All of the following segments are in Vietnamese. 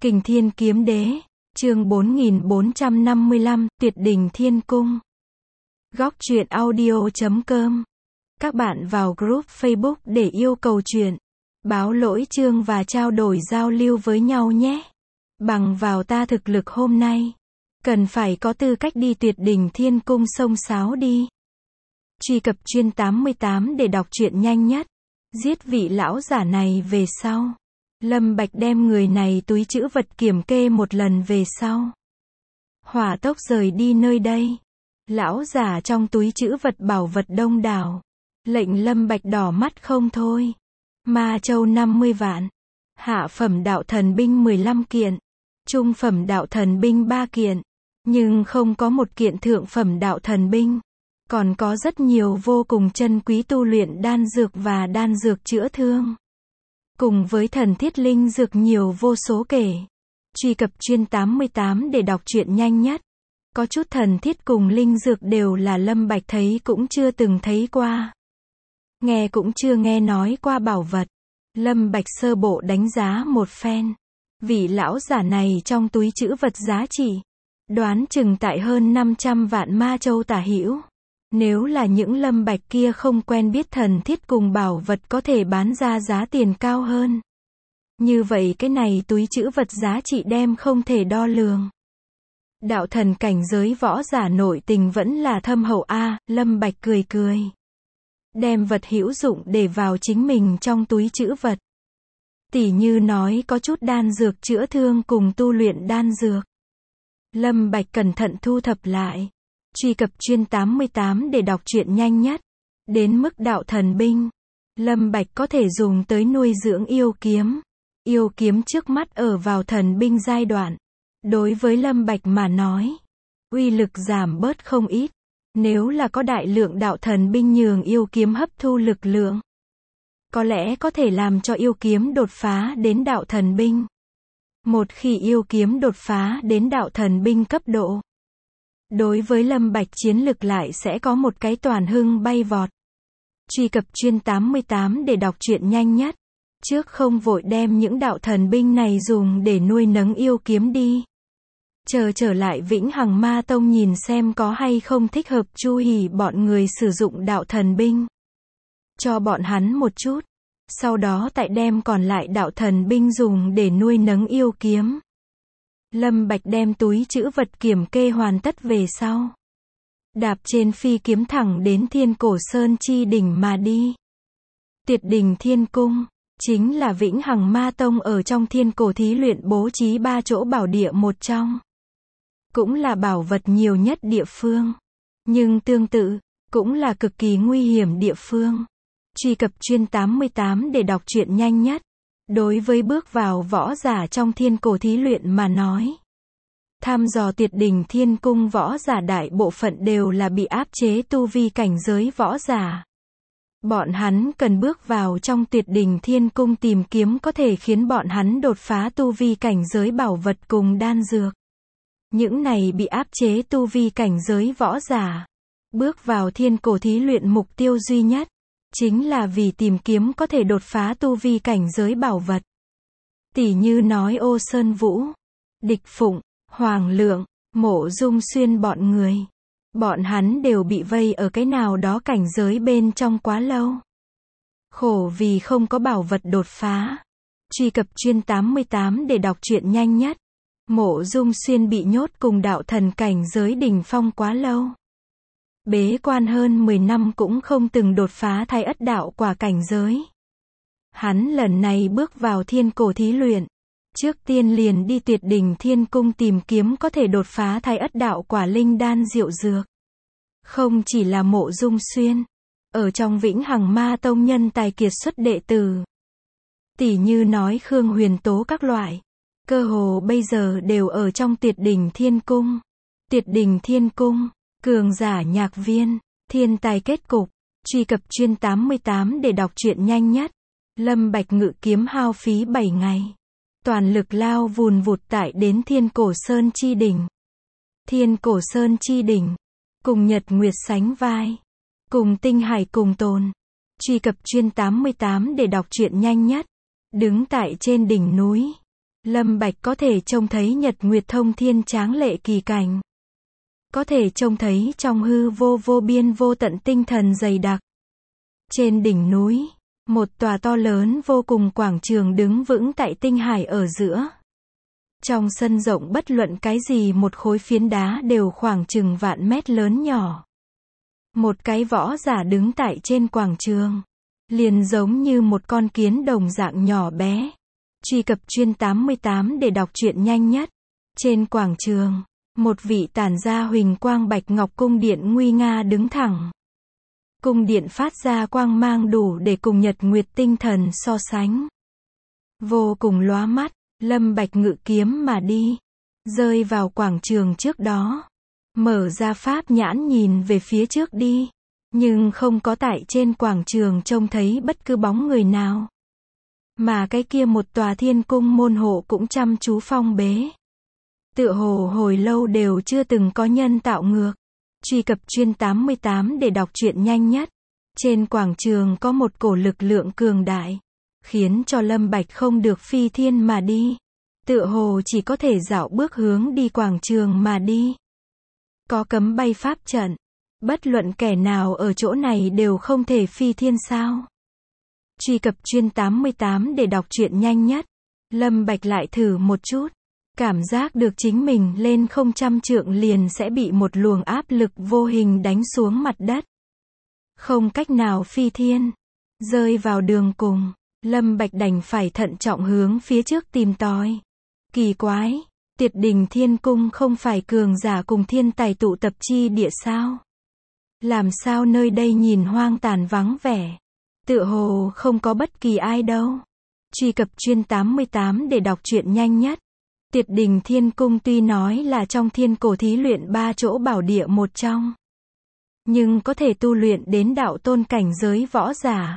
Kình Thiên Kiếm Đế, chương 4455, Tuyệt Đỉnh Thiên Cung. Góc truyện audio.com. Các bạn vào group Facebook để yêu cầu truyện, báo lỗi chương và trao đổi giao lưu với nhau nhé. Bằng vào ta thực lực hôm nay, cần phải có tư cách đi Tuyệt Đỉnh Thiên Cung xông xáo đi. Truy cập chuyên 88 để đọc truyện nhanh nhất. Giết vị lão giả này về sau. Lâm Bạch đem người này túi trữ vật kiểm kê một lần về sau. Hỏa tốc rời đi nơi đây. Lão giả trong túi trữ vật bảo vật đông đảo. Lệnh Lâm Bạch đỏ mắt không thôi. Ma châu 50 vạn. Hạ phẩm đạo thần binh 15 kiện. Trung phẩm đạo thần binh 3 kiện. Nhưng không có một kiện thượng phẩm đạo thần binh. Còn có rất nhiều vô cùng chân quý tu luyện đan dược và đan dược chữa thương. Cùng với thần thiết linh dược nhiều vô số kể. Truy cập chuyên 88 để đọc truyện nhanh nhất. Có chút thần thiết cùng linh dược đều là Lâm Bạch thấy cũng chưa từng thấy qua. Nghe cũng chưa nghe nói qua bảo vật. Lâm Bạch sơ bộ đánh giá một phen. Vị lão giả này trong túi trữ vật giá trị. Đoán chừng tại hơn 500 vạn ma châu tả hữu. Nếu là những Lâm Bạch kia không quen biết thần thiết cùng bảo vật có thể bán ra giá tiền cao hơn. Như vậy cái này túi trữ vật giá trị đem không thể đo lường. Đạo thần cảnh giới võ giả nội tình vẫn là thâm hậu a. Lâm Bạch cười cười. Đem vật hữu dụng để vào chính mình trong túi trữ vật. Tỉ như nói có chút đan dược chữa thương cùng tu luyện đan dược. Lâm Bạch cẩn thận thu thập lại. Truy cập chuyên 88 để đọc truyện nhanh nhất. Đến mức đạo thần binh, Lâm Bạch có thể dùng tới nuôi dưỡng yêu kiếm. Yêu kiếm trước mắt ở vào thần binh giai đoạn. Đối với Lâm Bạch mà nói, uy lực giảm bớt không ít. Nếu là có đại lượng đạo thần binh nhường yêu kiếm hấp thu lực lượng, có lẽ có thể làm cho yêu kiếm đột phá đến đạo thần binh. Một khi yêu kiếm đột phá đến đạo thần binh cấp độ, đối với Lâm Bạch chiến lực lại sẽ có một cái toàn hưng bay vọt. Truy cập chuyên 88 để đọc truyện nhanh nhất. Trước không vội đem những đạo thần binh này dùng để nuôi nấng yêu kiếm đi. Chờ trở lại Vĩnh Hằng Ma Tông nhìn xem có hay không thích hợp Chu Hỉ bọn người sử dụng đạo thần binh. Cho bọn hắn một chút. Sau đó tại đem còn lại đạo thần binh dùng để nuôi nấng yêu kiếm. Lâm Bạch đem túi trữ vật kiểm kê hoàn tất về sau. Đạp trên phi kiếm thẳng đến Thiên Cổ Sơn chi đỉnh mà đi. Tuyệt Đỉnh Thiên Cung, chính là Vĩnh Hằng Ma Tông ở trong Thiên Cổ thí luyện bố trí 3 chỗ bảo địa một trong. Cũng là bảo vật nhiều nhất địa phương. Nhưng tương tự, cũng là cực kỳ nguy hiểm địa phương. Truy cập chuyên 88 để đọc truyện nhanh nhất. Đối với bước vào võ giả trong Thiên Cổ thí luyện mà nói, thăm dò Tuyệt Đỉnh Thiên Cung võ giả đại bộ phận đều là bị áp chế tu vi cảnh giới võ giả. Bọn hắn cần bước vào trong Tuyệt Đỉnh Thiên Cung tìm kiếm có thể khiến bọn hắn đột phá tu vi cảnh giới bảo vật cùng đan dược. Những này bị áp chế tu vi cảnh giới võ giả, bước vào Thiên Cổ thí luyện mục tiêu duy nhất chính là vì tìm kiếm có thể đột phá tu vi cảnh giới bảo vật. Tỉ như nói Ô Sơn Vũ, Địch Phụng, Hoàng Lượng, Mộ Dung Xuyên bọn người. Bọn hắn đều bị vây ở cái nào đó cảnh giới bên trong quá lâu. Khổ vì không có bảo vật đột phá. Truy cập chuyên 88 để đọc truyện nhanh nhất. Mộ Dung Xuyên bị nhốt cùng đạo thần cảnh giới đỉnh phong quá lâu. Bế quan hơn 10 năm cũng không từng đột phá Thái Ất đạo quả cảnh giới. Hắn lần này bước vào Thiên Cổ thí luyện. Trước tiên liền đi Tuyệt Đỉnh Thiên Cung tìm kiếm có thể đột phá Thái Ất đạo quả linh đan diệu dược. Không chỉ là Mộ Dung Xuyên. Ở trong Vĩnh Hằng Ma Tông nhân tài kiệt xuất đệ tử. Tỉ như nói Khương Huyền Tố các loại. Cơ hồ bây giờ đều ở trong Tuyệt Đỉnh Thiên Cung. Tuyệt Đỉnh Thiên Cung, cường giả nhạc viên, thiên tài kết cục. Truy cập chuyên 88 để đọc truyện nhanh nhất. Lâm Bạch ngự kiếm hao phí 7 ngày. Toàn lực lao vùn vụt tại đến Thiên Cổ Sơn chi đỉnh. Thiên Cổ Sơn chi đỉnh, cùng Nhật Nguyệt sánh vai, cùng tinh hải cùng tồn. Truy cập chuyên 88 để đọc truyện nhanh nhất. Đứng tại trên đỉnh núi, Lâm Bạch có thể trông thấy nhật nguyệt thông thiên tráng lệ kỳ cảnh. Có thể trông thấy trong hư vô vô biên vô tận tinh thần dày đặc. Trên đỉnh núi, một tòa to lớn vô cùng quảng trường đứng vững tại tinh hải ở giữa. Trong sân rộng bất luận cái gì một khối phiến đá đều khoảng chừng vạn mét lớn nhỏ. Một cái võ giả đứng tại trên quảng trường, liền giống như một con kiến đồng dạng nhỏ bé. Truy cập chuyên 88 để đọc truyện nhanh nhất. Trên quảng trường, một vị tản ra huỳnh quang bạch ngọc cung điện nguy nga đứng thẳng. Cung điện phát ra quang mang đủ để cùng nhật nguyệt tinh thần so sánh. Vô cùng lóa mắt, Lâm Bạch ngự kiếm mà đi, rơi vào quảng trường trước đó. Mở ra pháp nhãn nhìn về phía trước đi, nhưng không có tại trên quảng trường trông thấy bất cứ bóng người nào. Mà cái kia một tòa thiên cung môn hộ cũng chăm chú phong bế. Tựa hồ hồi lâu đều chưa từng có nhân tạo ngược. Truy cập chuyên 88 để đọc truyện nhanh nhất. Trên quảng trường có một cổ lực lượng cường đại, khiến cho Lâm Bạch không được phi thiên mà đi. Tựa hồ chỉ có thể dạo bước hướng đi quảng trường mà đi. Có cấm bay pháp trận. Bất luận kẻ nào ở chỗ này đều không thể phi thiên sao? Truy cập chuyên 88 để đọc truyện nhanh nhất. Lâm Bạch lại thử một chút. Cảm giác được chính mình lên không trăm trượng liền sẽ bị một luồng áp lực vô hình đánh xuống mặt đất. Không cách nào phi thiên. Rơi vào đường cùng, Lâm Bạch đành phải thận trọng hướng phía trước tìm tòi. Kỳ quái, Tiệt Đình Thiên Cung không phải cường giả cùng thiên tài tụ tập chi địa sao? Làm sao nơi đây nhìn hoang tàn vắng vẻ? Tựa hồ không có bất kỳ ai đâu. Truy cập chuyên 88 để đọc truyện nhanh nhất. Tiệt Đình Thiên Cung tuy nói là trong thiên cổ thí luyện 3 chỗ bảo địa một trong, nhưng có thể tu luyện đến đạo tôn cảnh giới võ giả,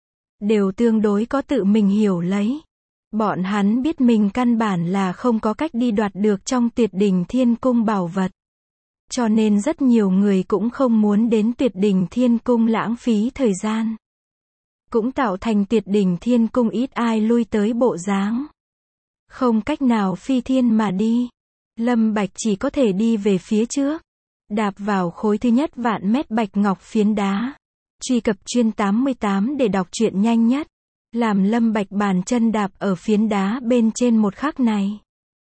đều tương đối có tự mình hiểu lấy. Bọn hắn biết mình căn bản là không có cách đi đoạt được trong Tuyệt Đình Thiên Cung bảo vật. Cho nên rất nhiều người cũng không muốn đến Tuyệt Đình Thiên Cung lãng phí thời gian. Cũng tạo thành Tuyệt Đình Thiên Cung ít ai lui tới bộ dáng. Không cách nào phi thiên mà đi. Lâm Bạch chỉ có thể đi về phía trước. Đạp vào khối thứ nhất vạn mét bạch ngọc phiến đá. Truy cập chuyên 88 để đọc truyện nhanh nhất. Làm Lâm Bạch bàn chân đạp ở phiến đá bên trên một khắc này,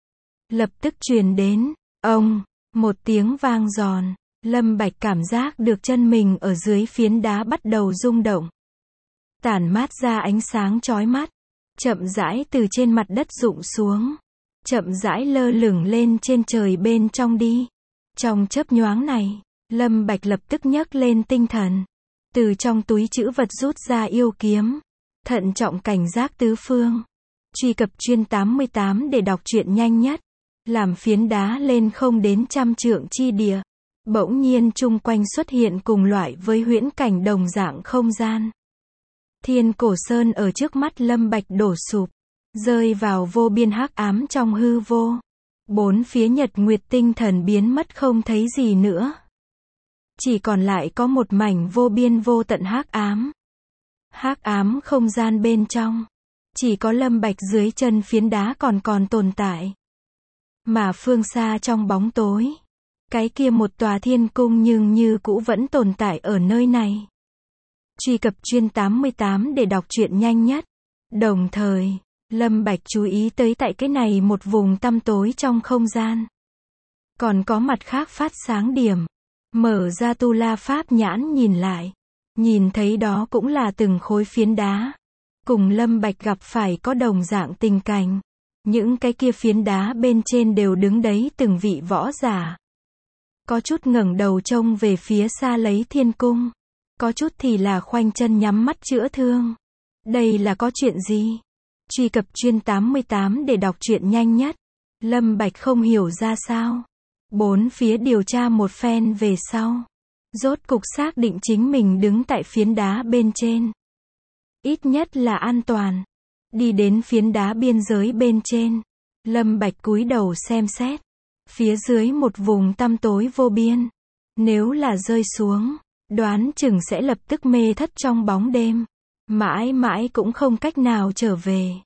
lập tức truyền đến, ông, một tiếng vang giòn. Lâm Bạch cảm giác được chân mình ở dưới phiến đá bắt đầu rung động. Tản mát ra ánh sáng chói mắt. Chậm rãi từ trên mặt đất rụng xuống. Chậm rãi lơ lửng lên trên trời bên trong đi. Trong chớp nhoáng này, Lâm Bạch lập tức nhấc lên tinh thần. Từ trong túi trữ vật rút ra yêu kiếm. Thận trọng cảnh giác tứ phương. Truy cập chuyên 88 để đọc truyện nhanh nhất. Làm phiến đá lên không đến trăm trượng chi địa. Bỗng nhiên chung quanh xuất hiện cùng loại với huyễn cảnh đồng dạng không gian. Thiên cổ sơn ở trước mắt Lâm Bạch đổ sụp, rơi vào vô biên hắc ám trong hư vô. Bốn phía nhật nguyệt tinh thần biến mất không thấy gì nữa. Chỉ còn lại có một mảnh vô biên vô tận hắc ám. Hắc ám không gian bên trong, chỉ có Lâm Bạch dưới chân phiến đá còn tồn tại. Mà phương xa trong bóng tối, cái kia một tòa thiên cung nhưng như cũ vẫn tồn tại ở nơi này. Truy cập chuyên 88 để đọc truyện nhanh nhất. Đồng thời, Lâm Bạch chú ý tới tại cái này một vùng tăm tối trong không gian. Còn có mặt khác phát sáng điểm. Mở ra tu la pháp nhãn nhìn lại. Nhìn thấy đó cũng là từng khối phiến đá. Cùng Lâm Bạch gặp phải có đồng dạng tình cảnh. Những cái kia phiến đá bên trên đều đứng đấy từng vị võ giả. Có chút ngẩng đầu trông về phía xa lấy thiên cung. Có chút thì là khoanh chân nhắm mắt chữa thương. Đây là có chuyện gì? Truy cập chuyên 88 để đọc truyện nhanh nhất. Lâm Bạch không hiểu ra sao. Bốn phía điều tra một phen về sau. Rốt cục xác định chính mình đứng tại phiến đá bên trên. Ít nhất là an toàn. Đi đến phiến đá biên giới bên trên. Lâm Bạch cúi đầu xem xét. Phía dưới một vùng tăm tối vô biên. Nếu là rơi xuống, đoán chừng sẽ lập tức mê thất trong bóng đêm. Mãi mãi cũng không cách nào trở về.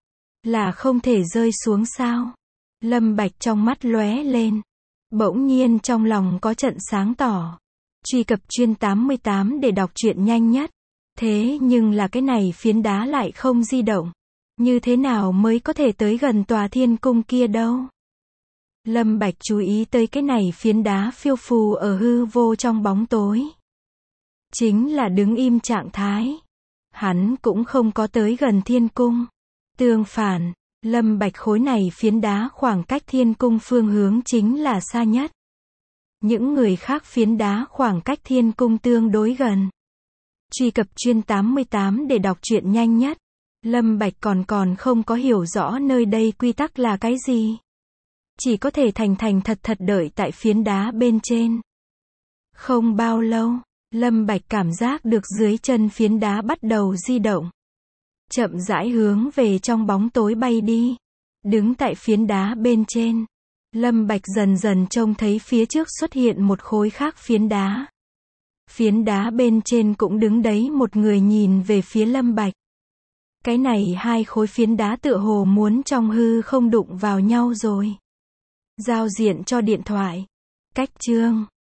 Là không thể rơi xuống sao? Lâm Bạch trong mắt lóe lên. Bỗng nhiên trong lòng có trận sáng tỏ. Truy cập chuyên 88 để đọc truyện nhanh nhất. Thế nhưng là cái này phiến đá lại không di động. Như thế nào mới có thể tới gần tòa thiên cung kia đâu? Lâm Bạch chú ý tới cái này phiến đá phiêu phù ở hư vô trong bóng tối. Chính là đứng im trạng thái. Hắn cũng không có tới gần thiên cung. Tương phản, Lâm Bạch khối này phiến đá khoảng cách thiên cung phương hướng chính là xa nhất. Những người khác phiến đá khoảng cách thiên cung tương đối gần. Truy cập chuyên 88 để đọc truyện nhanh nhất. Lâm Bạch còn không có hiểu rõ nơi đây quy tắc là cái gì. Chỉ có thể thành thật đợi tại phiến đá bên trên. Không bao lâu, Lâm Bạch cảm giác được dưới chân phiến đá bắt đầu di động. Chậm rãi hướng về trong bóng tối bay đi. Đứng tại phiến đá bên trên, Lâm Bạch dần trông thấy phía trước xuất hiện một khối khác phiến đá. Phiến đá bên trên cũng đứng đấy một người nhìn về phía Lâm Bạch. Cái này hai khối phiến đá tựa hồ muốn trong hư không đụng vào nhau rồi. Giao diện cho điện thoại. Cách chương